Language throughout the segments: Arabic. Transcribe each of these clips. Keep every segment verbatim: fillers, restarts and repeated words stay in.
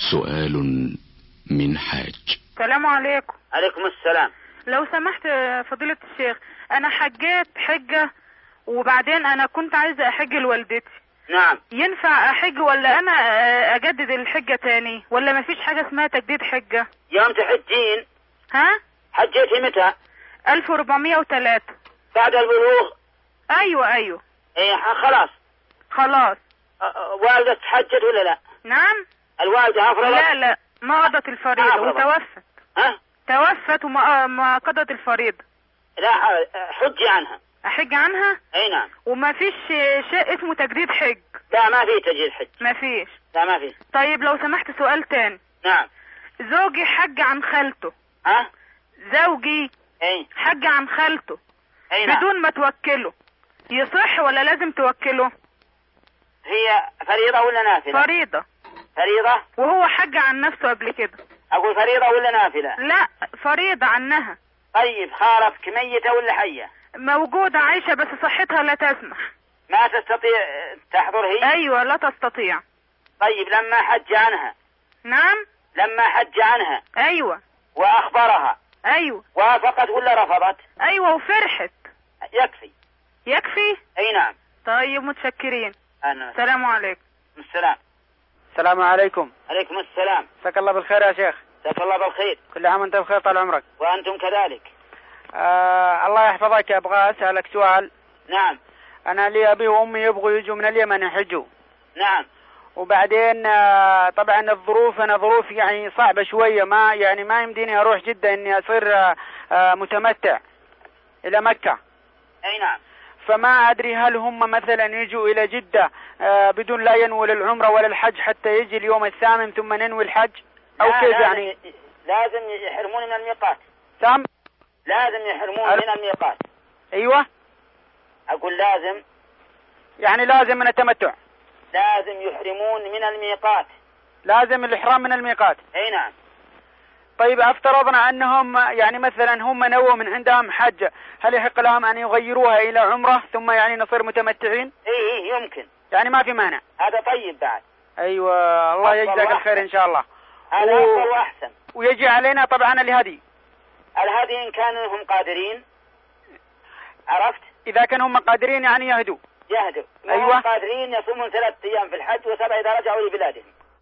سؤال من حاج. السلام عليكم. عليكم السلام. لو سمحت فضيلة الشيخ، انا حجيت حجة وبعدين انا كنت عايزة احج لوالدتي. نعم. ينفع احج ولا انا اجدد الحجة تاني ولا مفيش حاجة اسمها تجديد حجة؟ يوم تحجين. ها؟ حجيتي متى؟ ألف وأربعمية وثلاثة. بعد البلوغ؟ ايوه ايوه. ايه خلاص. خلاص. والدة حجت ولا لا؟ نعم. الوالدة أفرضت؟ لا لا ما قضت الفريضة وتوفت. ها؟ توفت وما ما قضت الفريضة. لا حجي عنها. احج عنها؟ اي نعم. وما فيش شيء اسمه تجديد حج؟ لا ما في تجديد حج. ما فيش. لا ما في. طيب لو سمحت سؤال تاني. نعم. زوجي حج عن خالته. ها؟ زوجي اي حج عن خالته. اي نعم. بدون ما توكله، يصح ولا لازم توكله؟ هي فريضة ولا نافلة؟ فريضة. فريضة؟ وهو حج عن نفسه قبل كده. اقول فريضة ولا نافلة؟ لا فريضة عنها. طيب خالفك ميتة ولا حية؟ موجودة عايشة بس صحتها لا تسمح. ما تستطيع تحضر هي؟ ايوه لا تستطيع. طيب لما حج عنها. نعم. لما حج عنها. ايوه. واخبرها. ايوه. وافقت ولا رفضت؟ ايوه وفرحت. يكفي. يكفي. اي نعم. طيب متشكرين. أنا. السلام عليكم. السلام. السلام عليكم. عليكم السلام. مساك الله بالخير يا شيخ. مساك الله بالخير. كل عام وانت بخير طال عمرك. وانتم كذلك. آه الله يحفظك. ابغى اسالك سؤال. نعم. انا لي ابي وامي يبغوا يجوا من اليمن يحجوا. نعم. وبعدين آه طبعا الظروف انا ظروف يعني صعبه شويه، ما يعني ما يمديني اروح جده اني اصير آه آه متمتع الى مكه. اي نعم. فما ادري هل هم مثلا يجوا الى جده آه بدون لا ينوي للعمره ولا الحج حتى يجي اليوم الثامن ثم ننوي الحج او كيف يعني؟ لازم يحرمون من الميقات. سام. لازم يحرمون أر... من الميقات. ايوه. اقول لازم. يعني لازم من التمتع. لازم يحرمون من الميقات. لازم الإحرام من الميقات. اي نعم. طيب افترضنا أنهم يعني مثلا هم نووا من عندهم حج، هل يحق لهم أن يغيروها إلى عمرة ثم يعني نصير متمتعين؟ اي اي يمكن. يعني ما في مانع. هذا طيب بعد. أيوة الله يجزاك الخير إن شاء الله. هذا و... أفضل وأحسن. ويجي علينا طبعا الهدي. الهدي إن كانوا هم قادرين. عرفت؟ إذا كانوا هم قادرين يعني يهدوا. يهدوا. أيوة. قادرين يصومون ثلاثة أيام في الحج وسبع إذا رجعوا لبلادهم.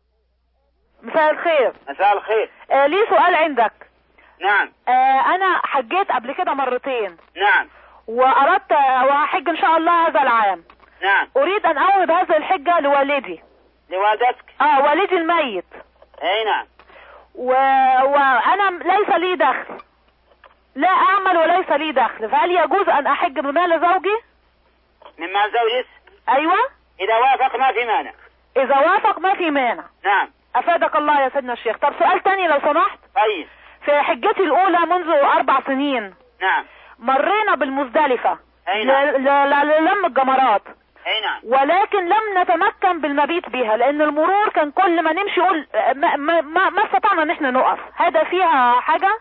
مساء الخير. مساء الخير. آه لي سؤال عندك. نعم. آه أنا حجيت قبل كده مرتين. نعم. وأردت وأحج إن شاء الله هذا العام. نعم. أريد أن أعود هذه الحجة لوالدي. لوالدتك؟ آه والدي الميت. أي نعم. و... وأنا ليس لي دخل، لا أعمل وليس لي دخل، فهل يجوز أن أحج بمال زوجي؟ من مال زوجك؟ أيوة. إذا وافق ما في مانع. إذا وافق ما في مانع. نعم. أفادك الله يا سيدنا الشيخ. طب سؤال تاني لو سمحت. طيب. في حجتي الأولى منذ أربع سنين. نعم. مرينا بالمزدلفة. أي نعم. للم الجمرات. أي نعم. ولكن لم نتمكن بالمبيت بها لأن المرور كان كل ما نمشي يقول ما, ما, ما, ما استطعنا ان احنا نقف. هذا فيها حاجة؟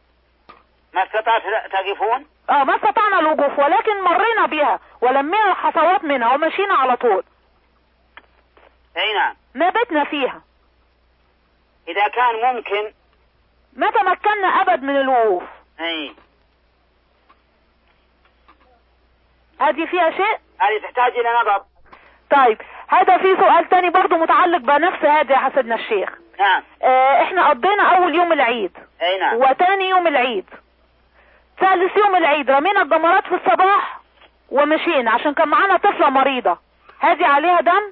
ما استطعت تقفون؟ اه ما استطعنا الوقوف ولكن مرينا بها ولمينا الحصوات منها ومشينا على طول. اي نعم. ما بتنا فيها. اذا كان ممكن ما تمكنا ابد من الوقوف. اي. هذه فيها شيء؟ هذه تحتاج الى نظر. طيب هذا في سؤال تاني برضو متعلق بنفس هذا يا حسدنا الشيخ. نعم. اه احنا قضينا اول يوم العيد. اي نعم. وتاني يوم العيد. ثالث يوم العيد رمينا الجمرات في الصباح ومشينا عشان كان معانا طفلة مريضة. هذه عليها دم؟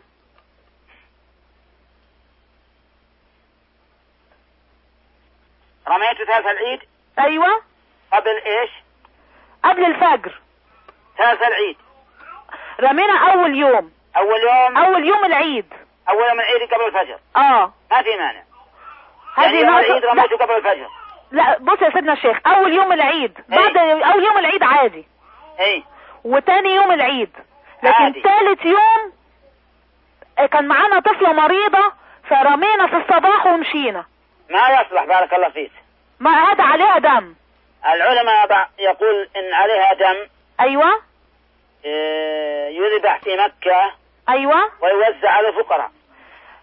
رميته ثالث العيد؟ ايوه. قبل ايش؟ قبل الفجر. ثالث العيد. رمينا اول يوم. اول يوم؟ اول يوم العيد. اول يوم العيد قبل الفجر. اه. ما في مانع. هذه يعني يوم العيد رميته قبل الفجر. لا بص يا سيدنا الشيخ، اول يوم العيد بعد اول يوم العيد عادي. اي. وتاني يوم العيد. لكن ثالث يوم كان معانا طفلة مريضة فرمينا في الصباح ومشينا. ما يصلح بارك الله فيك. ما هذا عليها دم. العلماء يقول ان عليها دم. ايوه. إيه يذبح في مكة. ايوه. ويوزع على الفقراء.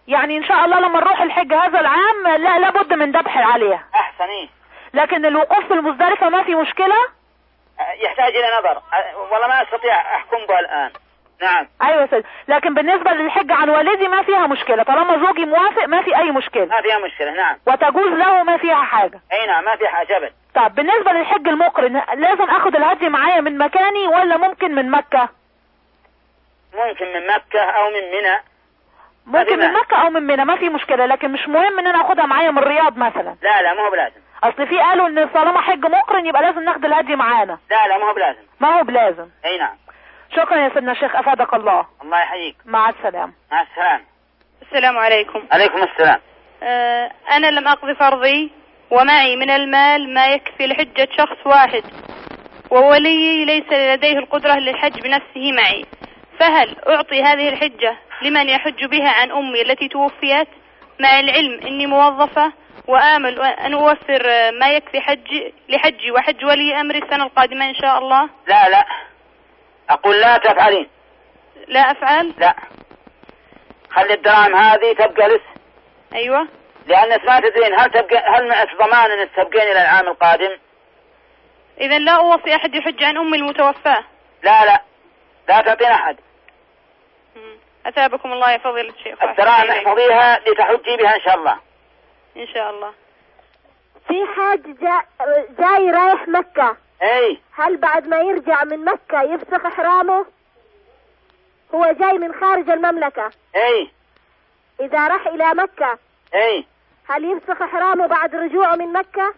يعني ان شاء الله لما نروح الحج هذا العام لا لابد من ذبح عليها. احسن. ايه لكن الوقوف في المزدلفة ما في مشكلة؟ يحتاج الى نظر، والله ما استطيع احكم به الان. نعم. ايوه سيد، لكن بالنسبة للحج عن والدي ما فيها مشكلة، طالما زوجي موافق ما في اي مشكلة. ما فيها مشكلة. نعم. وتجوز له ما فيها حاجة. اي نعم ما فيها حاجة ابد. طب بالنسبة للحج المقرن لازم اخد الهدي معايا من مكاني ولا ممكن من مكة؟ ممكن من مكة او من منى. ممكن من مكة او من منى ما في مشكلة، لكن مش مهم ان انا اخدها معايا من الرياض مثلا. لا لا ما هو بلازم. اصل في قالوا ان طالما حج مقرن يبقى لازم ناخد الهدي معانا. لا لا ما هو بلازم. ما هو بلازم. اي نعم. شكرا يا سيدنا الشيخ، افادك الله. الله يحييك. مع السلامة. مع السلامة. السلام عليكم. عليكم السلام. آه انا لم اقضي فرضي ومعي من المال ما يكفي لحجة شخص واحد، ووليي ليس لديه القدرة للحج بنفسه معي، فهل اعطي هذه الحجة لمن يحج بها عن امي التي توفيت، مع العلم اني موظفة وآمل أن أوفر ما يكفي حج لحجي وحج ولي أمري السنة القادمة إن شاء الله؟ لا لا أقول لا تفعلين. لا أفعل؟ لا، خلي الدراهم هذه تبقى لس. أيوة. لأنك ما تدرين هل تبقى هل معك ضمان أن تبقين إلى العام القادم؟ إذا لا أوصي أحد يحج عن أمي المتوفاة. لا لا لا تعطين أحد. أثابكم الله يا فضيلة الشيخ. الدراهم احفظيها لتحجي بها إن شاء الله. إن شاء الله. في حاج جا... جاي رايح مكة. اي. هل بعد ما يرجع من مكة يفسخ إحرامه؟ هو جاي من خارج المملكة. اي. إذا راح إلى مكة. اي. هل يفسخ إحرامه بعد رجوعه من مكة؟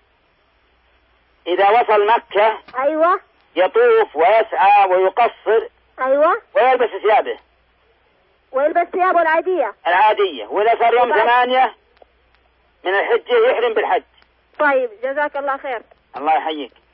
إذا وصل مكة. أيوة. يطوف ويسعى ويقصر. أيوة. ويلبس ثيابه. ويلبس ثيابه العادية. العادية، وإذا صار يوم ثمانية من الحجة يحرم بالحج. طيب جزاك الله خير. الله يحييك.